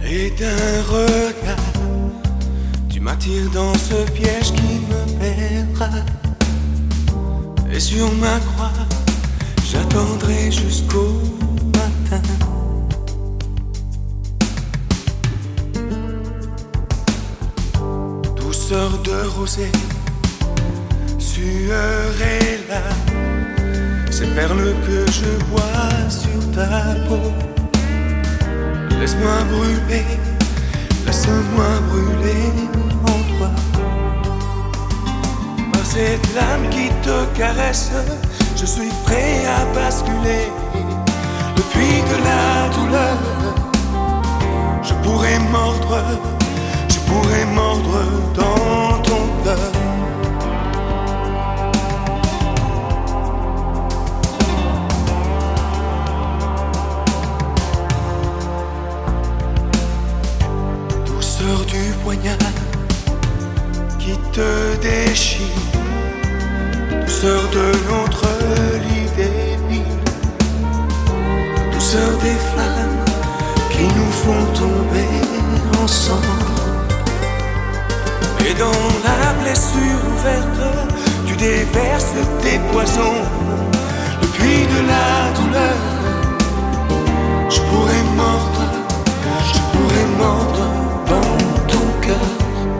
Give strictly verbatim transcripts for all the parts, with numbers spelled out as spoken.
Et d'un regard, tu m'attires dans ce piège qui me perdra. Et sur ma croix, j'attendrai jusqu'au matin. Douceur de rosée, sueur et larmes, ces perles que je vois sur ta peau. Laisse-moi brûler, laisse-moi brûler en toi. Par cette lame qui te caresse, je suis prêt à basculer. Le puits de la douleur, je pourrais mordre, je pourrais mordre dans ton cœur. Douceur du poignard qui te déchire, douceur de notre lit débile, douceur des flammes qui nous font tomber ensemble. Et dans la blessure ouverte, tu déverses tes poisons, le puits de la douleur. Je pourrais mordre, je pourrais mordre dans ton cœur.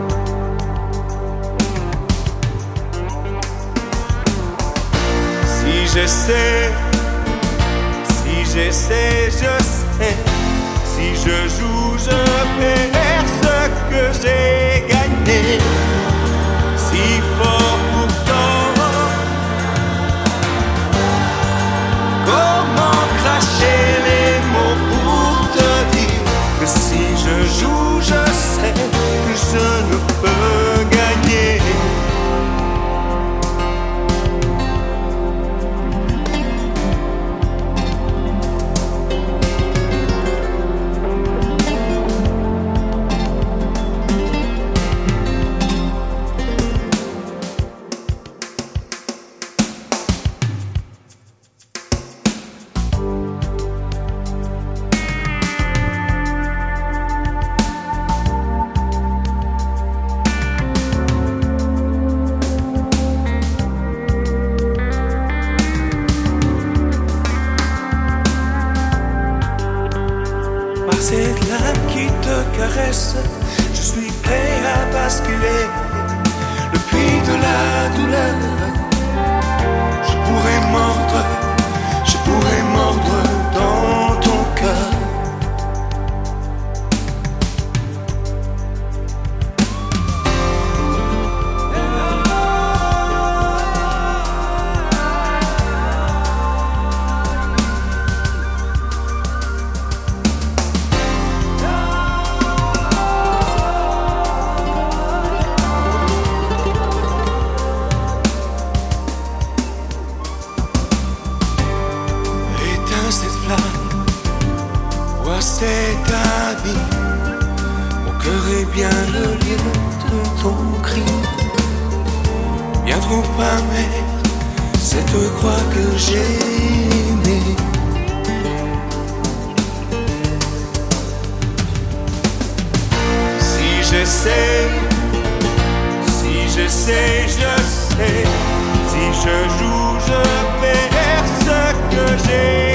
Si j'essaie, si j'essaie, je sais. Si je joue, je perds ce que j'ai gagné. Si fort pourtant, comment cracher les mots pour te dire que si je joue, je sais que je ne peux gagner. Par cette lame qui te caresse, je suis prêt à basculer. Le puits de la douleur, je pourrais mordre, je pourrais mordre dans ton cœur. Cette flamme, vois cette vie. Mon cœur est bien le lieu de ton cri. Bien trop amer, cette croix que j'ai aimée. Si j'essaie, si j'essaie, je sais. Si je joue, je perds ce que j'ai.